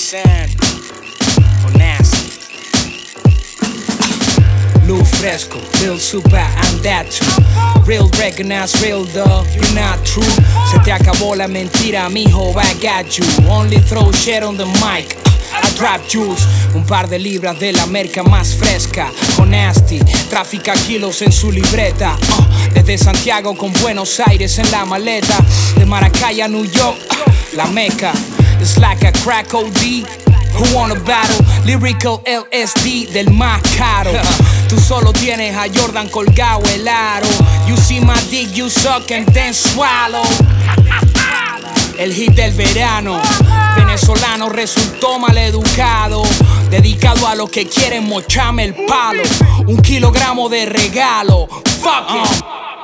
saying? O nasty. Lou Fresco, Lil Super and that too. Real recognize real dog, you're not true. Se te acabó la mentira, mijo, I got you. Only throw shit on the mic. I drop jewels, un par de libras de la merca más fresca. Con Nasty, trafica kilos en su libreta. Desde Santiago con Buenos Aires en la maleta. De Maracay a New York, la meca. It's like a crack OD. Who wanna battle? Lyrical LSD del más caro. Tú solo tienes a Jordan colgado el aro. You see my dick, you suck and then swallow. El hit del verano. Venezolano resultó maleducado. Dedicado a los que quieren mocharme el palo. 1 kilogramo de regalo. Fuck it.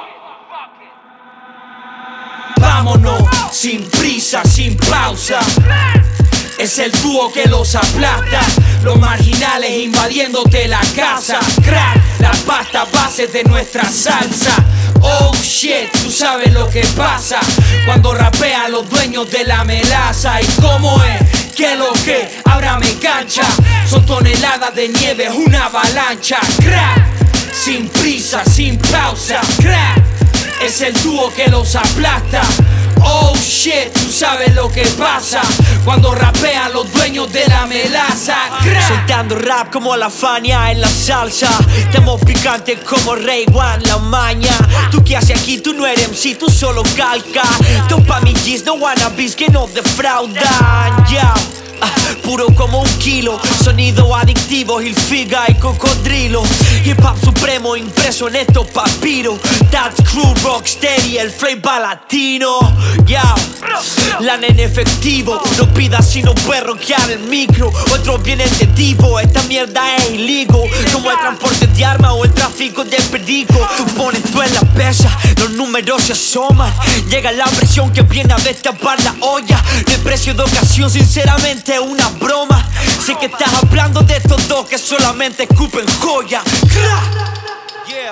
Vámonos, sin prisa, sin pausa. Es el dúo que los aplasta. Los marginales invadiéndote la casa. Crack, las pastas bases de nuestra salsa. Oh shit, tú sabes lo que pasa cuando rapean los dueños de la melaza. ¿Y cómo es? ¿Qué lo que? Ábrame cancha. Son toneladas de nieve, una avalancha. Crack, sin prisa, sin pausa. Crack, es el dúo que los aplasta. Oh shit, tú sabes lo que pasa cuando rapean los dueños de la melaza. Soltando rap como la Fania en la salsa. Estamos picantes como Ray One, la maña. Tú que haces aquí, tú no eres MC, tú solo calca. Topa mis G's, no wannabes que no defraudan. Yeah. Puro como 1 kilo, sonido adictivo, Hilfiger y cocodrilo. Hip hop supremo impreso en estos papiros. That's crew, rocksteady, el flavor latino. Yeah. La en efectivo, no pidas si no puedes rockear el micro. Otros vienen de tipo, esta mierda es iligo. Como el transporte de armas o el tráfico de perico. Tú pones tú en la pesa, los números se asoman. Llega la presión que viene a destapar la olla. De precio de ocasión, sinceramente una broma. Sé que estás hablando de estos dos que solamente escupen joya. Yeah.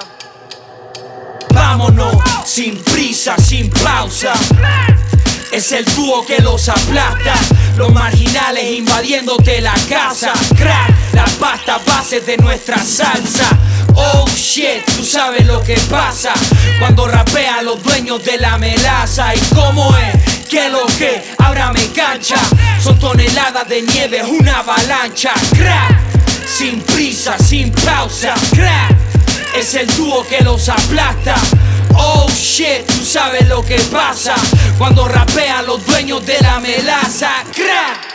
Vámonos, sin prisa, sin pausa. Es el dúo que los aplasta. Los marginales invadiéndote la casa. Crack, las pastas bases de nuestra salsa. Oh shit, tú sabes lo que pasa cuando rapean los dueños de la melaza. ¿Y cómo es? ¿Qué lo que? Ábrame cancha. Son toneladas de nieve, una avalancha. Crack, sin prisa, sin pausa. Crack, es el dúo que los aplasta. Oh shit, tú sabes lo que pasa cuando rapean los dueños de la melaza. Crack.